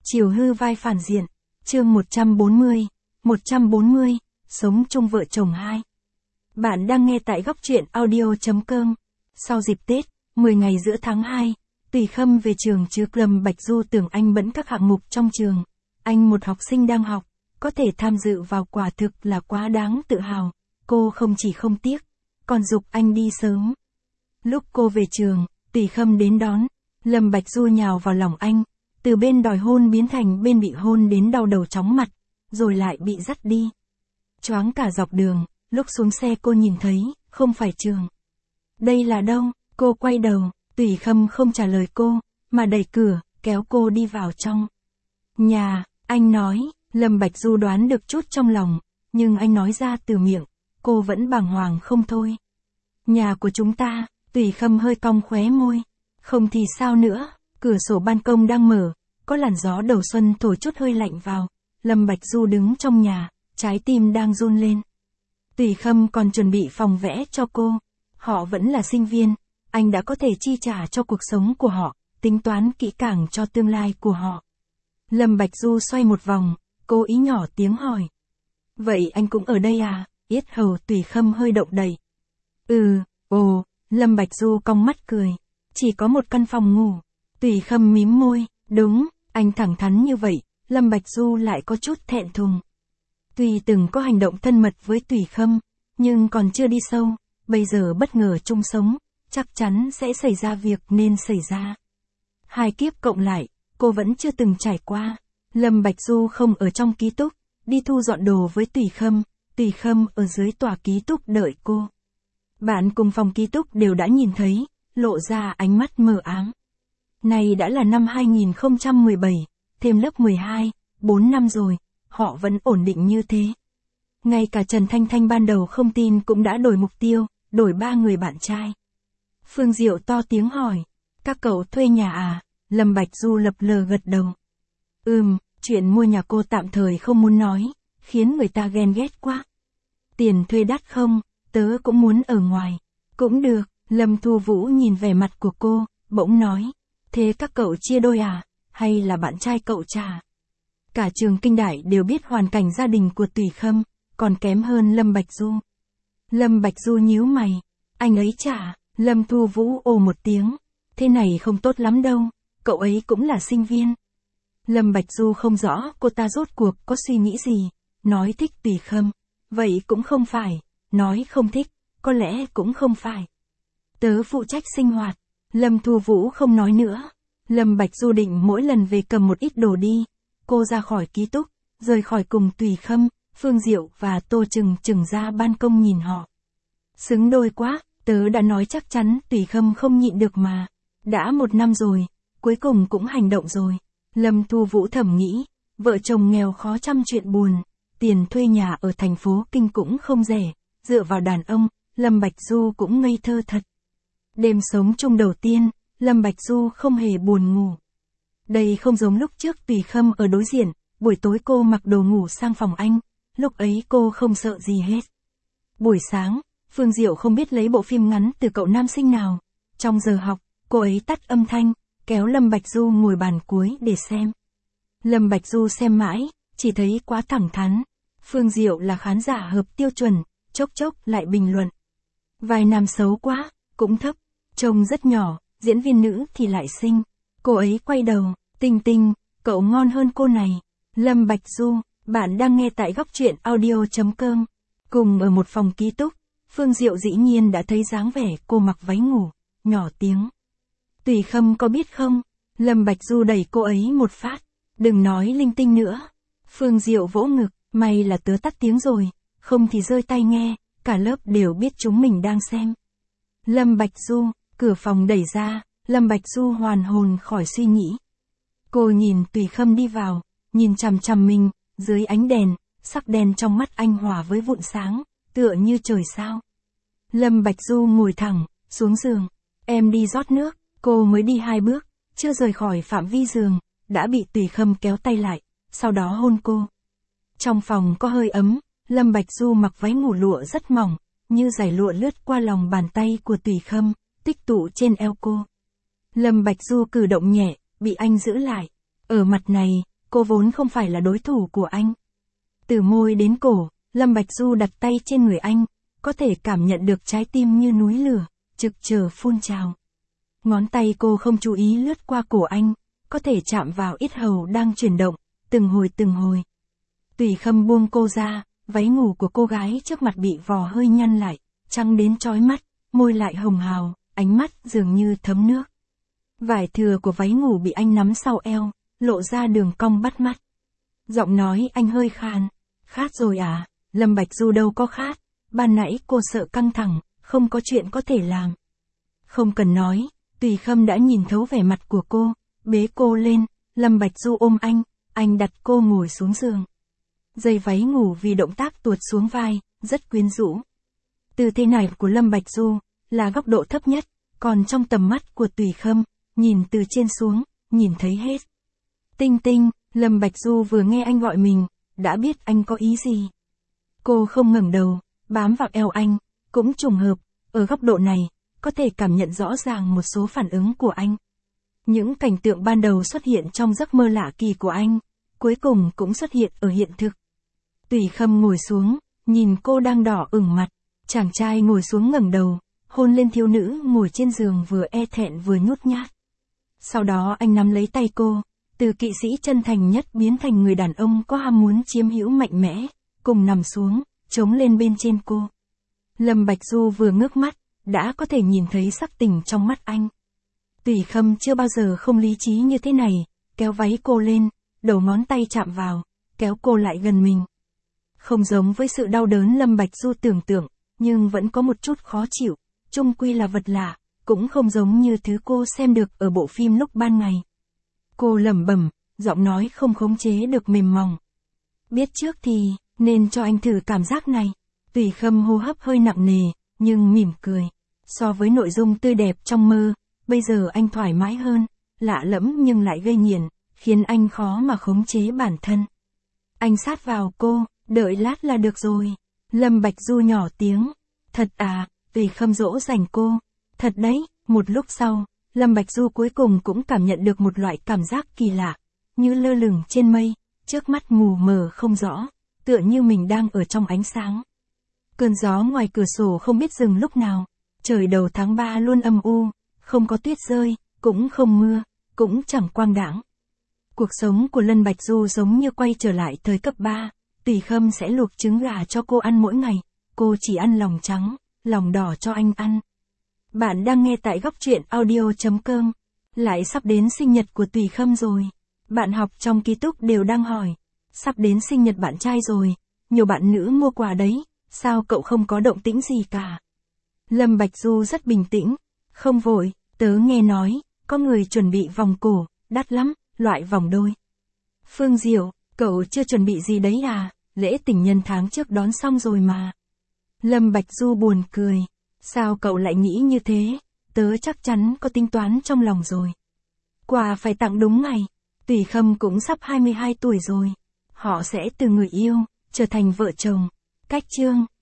Chiều hư vai phản diện, chương 140, sống chung vợ chồng 2. Bạn đang nghe tại góc truyện audio.com. Sau dịp Tết, 10 ngày giữa tháng 2, Tùy Khâm về trường trước Lâm Bạch Du tưởng anh bận các hạng mục trong trường. Anh một học sinh đang học, có thể tham dự vào quả thực là quá đáng tự hào. Cô không chỉ không tiếc, còn giục anh đi sớm. Lúc cô về trường, Tùy Khâm đến đón, Lâm Bạch Du nhào vào lòng anh. Từ bên đòi hôn biến thành bên bị hôn đến đau đầu chóng mặt, rồi lại bị dắt đi. Choáng cả dọc đường, lúc xuống xe cô nhìn thấy, không phải trường. Đây là đâu? Cô quay đầu, Tùy Khâm không trả lời cô, mà đẩy cửa, kéo cô đi vào trong. Nhà, anh nói, Lâm Bạch Du đoán được chút trong lòng, nhưng anh nói ra từ miệng, cô vẫn bàng hoàng không thôi. Nhà của chúng ta, Tùy Khâm hơi cong khóe môi. Không thì sao nữa, cửa sổ ban công đang mở, có làn gió đầu xuân thổi chút hơi lạnh vào. Lâm Bạch Du đứng trong nhà, trái tim đang run lên. Tùy Khâm còn chuẩn bị phòng vẽ cho cô. Họ vẫn là sinh viên, anh đã có thể chi trả cho cuộc sống của họ, tính toán kỹ càng cho tương lai của họ. Lâm Bạch Du xoay một vòng, cố ý nhỏ tiếng hỏi. Vậy anh cũng ở đây à? Yết hầu Tùy Khâm hơi động đậy. Lâm Bạch Du cong mắt cười. Chỉ có một căn phòng ngủ. Tùy Khâm mím môi, đúng, anh thẳng thắn như vậy, Lâm Bạch Du lại có chút thẹn thùng. Tuy từng có hành động thân mật với Tùy Khâm, nhưng còn chưa đi sâu, bây giờ bất ngờ chung sống, chắc chắn sẽ xảy ra việc nên xảy ra. 2 kiếp cộng lại, cô vẫn chưa từng trải qua. Lâm Bạch Du không ở trong ký túc, đi thu dọn đồ với Tùy Khâm ở dưới tòa ký túc đợi cô. Bạn cùng phòng ký túc đều đã nhìn thấy, lộ ra ánh mắt mờ ám. Này đã là năm 2017, thêm lớp 12, 4 năm rồi, họ vẫn ổn định như thế. Ngay cả Trần Thanh Thanh ban đầu không tin cũng đã đổi mục tiêu, đổi 3 người bạn trai. Phương Diệu to tiếng hỏi, các cậu thuê nhà à? Lâm Bạch Du lập lờ gật đầu. Chuyện mua nhà cô tạm thời không muốn nói, khiến người ta ghen ghét quá. Tiền thuê đắt không? Tớ cũng muốn ở ngoài. Cũng được. Lâm Thu Vũ nhìn vẻ mặt của cô, bỗng nói. Thế các cậu chia đôi à? Hay là bạn trai cậu trả? Cả trường Kinh Đại đều biết hoàn cảnh gia đình của Tùy Khâm, còn kém hơn Lâm Bạch Du. Lâm Bạch Du nhíu mày. Anh ấy trả. Lâm Thu Vũ ồ một tiếng. Thế này không tốt lắm đâu, cậu ấy cũng là sinh viên. Lâm Bạch Du không rõ cô ta rốt cuộc có suy nghĩ gì. Nói thích Tùy Khâm, vậy cũng không phải. Nói không thích, có lẽ cũng không phải. Tớ phụ trách sinh hoạt. Lâm Thu Vũ không nói nữa. Lâm Bạch Du định mỗi lần về cầm một ít đồ đi. Cô ra khỏi ký túc, rời khỏi cùng Tùy Khâm, Phương Diệu và Tô Trừng ra ban công nhìn họ. Xứng đôi quá, tớ đã nói chắc chắn Tùy Khâm không nhịn được mà. Đã 1 năm rồi, cuối cùng cũng hành động rồi. Lâm Thu Vũ thầm nghĩ, vợ chồng nghèo khó chăm chuyện buồn. Tiền thuê nhà ở thành phố Kinh cũng không rẻ. Dựa vào đàn ông, Lâm Bạch Du cũng ngây thơ thật. Đêm sống chung đầu tiên, Lâm Bạch Du không hề buồn ngủ. Đây không giống lúc trước Tùy Khâm ở đối diện, buổi tối cô mặc đồ ngủ sang phòng anh, lúc ấy cô không sợ gì hết. Buổi sáng, Phương Diệu không biết lấy bộ phim ngắn từ cậu nam sinh nào. Trong giờ học, cô ấy tắt âm thanh, kéo Lâm Bạch Du ngồi bàn cuối để xem. Lâm Bạch Du xem mãi, chỉ thấy quá thẳng thắn. Phương Diệu là khán giả hợp tiêu chuẩn, chốc chốc lại bình luận. Vai nam xấu quá, cũng thấp, trông rất nhỏ, diễn viên nữ thì lại xinh. Cô ấy quay đầu, Tinh, cậu ngon hơn cô này. Lâm Bạch Du, bạn đang nghe tại góc truyện audio.com. Cùng ở một phòng ký túc, Phương Diệu dĩ nhiên đã thấy dáng vẻ cô mặc váy ngủ, nhỏ tiếng. Tùy Khâm có biết không? Lâm Bạch Du đẩy cô ấy một phát. Đừng nói linh tinh nữa. Phương Diệu vỗ ngực, may là tớ tắt tiếng rồi, không thì rơi tai nghe, cả lớp đều biết chúng mình đang xem. Lâm Bạch Du, cửa phòng đẩy ra, Lâm Bạch Du hoàn hồn khỏi suy nghĩ. Cô nhìn Tùy Khâm đi vào, nhìn chằm chằm mình, dưới ánh đèn, sắc đen trong mắt anh hòa với vụn sáng, tựa như trời sao. Lâm Bạch Du ngồi thẳng, xuống giường. Em đi rót nước, cô mới đi 2 bước, chưa rời khỏi phạm vi giường, đã bị Tùy Khâm kéo tay lại, sau đó hôn cô. Trong phòng có hơi ấm, Lâm Bạch Du mặc váy ngủ lụa rất mỏng, như dải lụa lướt qua lòng bàn tay của Tùy Khâm, tích tụ trên eo cô. Lâm Bạch Du cử động nhẹ, bị anh giữ lại. Ở mặt này, cô vốn không phải là đối thủ của anh. Từ môi đến cổ, Lâm Bạch Du đặt tay trên người anh, có thể cảm nhận được trái tim như núi lửa, trực chờ phun trào. Ngón tay cô không chú ý lướt qua cổ anh, có thể chạm vào yết hầu đang chuyển động, từng hồi. Tùy Khâm buông cô ra, váy ngủ của cô gái trước mặt bị vò hơi nhăn lại, trắng đến chói mắt, môi lại hồng hào, ánh mắt dường như thấm nước. Vải thừa của váy ngủ bị anh nắm sau eo, lộ ra đường cong bắt mắt. Giọng nói anh hơi khàn. Khát rồi à? Lâm Bạch Du đâu có khát. Ban nãy cô sợ căng thẳng, không có chuyện có thể làm. Không cần nói, Tùy Khâm đã nhìn thấu vẻ mặt của cô, bế cô lên, Lâm Bạch Du ôm anh đặt cô ngồi xuống giường. Dây váy ngủ vì động tác tuột xuống vai, rất quyến rũ. Tư thế này của Lâm Bạch Du, là góc độ thấp nhất, còn trong tầm mắt của Tùy Khâm, nhìn từ trên xuống, nhìn thấy hết. Tinh Tinh, Lâm Bạch Du vừa nghe anh gọi mình, đã biết anh có ý gì. Cô không ngẩng đầu, bám vào eo anh, cũng trùng hợp, ở góc độ này, có thể cảm nhận rõ ràng một số phản ứng của anh. Những cảnh tượng ban đầu xuất hiện trong giấc mơ lạ kỳ của anh, cuối cùng cũng xuất hiện ở hiện thực. Tùy Khâm ngồi xuống, nhìn cô đang đỏ ửng mặt, chàng trai ngồi xuống ngẩng đầu, hôn lên thiếu nữ ngồi trên giường vừa e thẹn vừa nhút nhát. Sau đó anh nắm lấy tay cô, từ kỵ sĩ chân thành nhất biến thành người đàn ông có ham muốn chiếm hữu mạnh mẽ, cùng nằm xuống, chống lên bên trên cô. Lâm Bạch Du vừa ngước mắt, đã có thể nhìn thấy sắc tình trong mắt anh. Tùy Khâm chưa bao giờ không lý trí như thế này, kéo váy cô lên, đầu ngón tay chạm vào, kéo cô lại gần mình. Không giống với sự đau đớn Lâm Bạch Du tưởng tượng, nhưng vẫn có một chút khó chịu, chung quy là vật lạ, cũng không giống như thứ cô xem được ở bộ phim lúc ban ngày. Cô lẩm bẩm, giọng nói không khống chế được mềm mỏng. Biết trước thì, nên cho anh thử cảm giác này. Tùy Khâm hô hấp hơi nặng nề, nhưng mỉm cười. So với nội dung tươi đẹp trong mơ, bây giờ anh thoải mái hơn, lạ lẫm nhưng lại gây nghiện, khiến anh khó mà khống chế bản thân. Anh sát vào cô, đợi lát là được rồi. Lâm Bạch Du nhỏ tiếng. Thật à? Tùy Khâm dỗ dành cô. Thật đấy. Một lúc sau, Lâm Bạch Du cuối cùng cũng cảm nhận được một loại cảm giác kỳ lạ, như lơ lửng trên mây, trước mắt mù mờ không rõ, tựa như mình đang ở trong ánh sáng. Cơn gió ngoài cửa sổ không biết dừng lúc nào, trời đầu tháng 3 luôn âm u, không có tuyết rơi, cũng không mưa, cũng chẳng quang đãng. Cuộc sống của Lâm Bạch Du giống như quay trở lại thời cấp 3, Tùy Khâm sẽ luộc trứng gà cho cô ăn mỗi ngày, cô chỉ ăn lòng trắng, lòng đỏ cho anh ăn. Bạn đang nghe tại góc truyện audio.com. Lại sắp đến sinh nhật của Tùy Khâm rồi. Bạn học trong ký túc đều đang hỏi. Sắp đến sinh nhật bạn trai rồi. Nhiều bạn nữ mua quà đấy. Sao cậu không có động tĩnh gì cả? Lâm Bạch Du rất bình tĩnh. Không vội, tớ nghe nói, có người chuẩn bị vòng cổ, đắt lắm, loại vòng đôi. Phương Diệu, cậu chưa chuẩn bị gì đấy à? Lễ tình nhân tháng trước đón xong rồi mà. Lâm Bạch Du buồn cười. Sao cậu lại nghĩ như thế? Tớ chắc chắn có tính toán trong lòng rồi. Quà phải tặng đúng ngày. Tùy Khâm cũng sắp 22 tuổi rồi. Họ sẽ từ người yêu, trở thành vợ chồng. Cách chương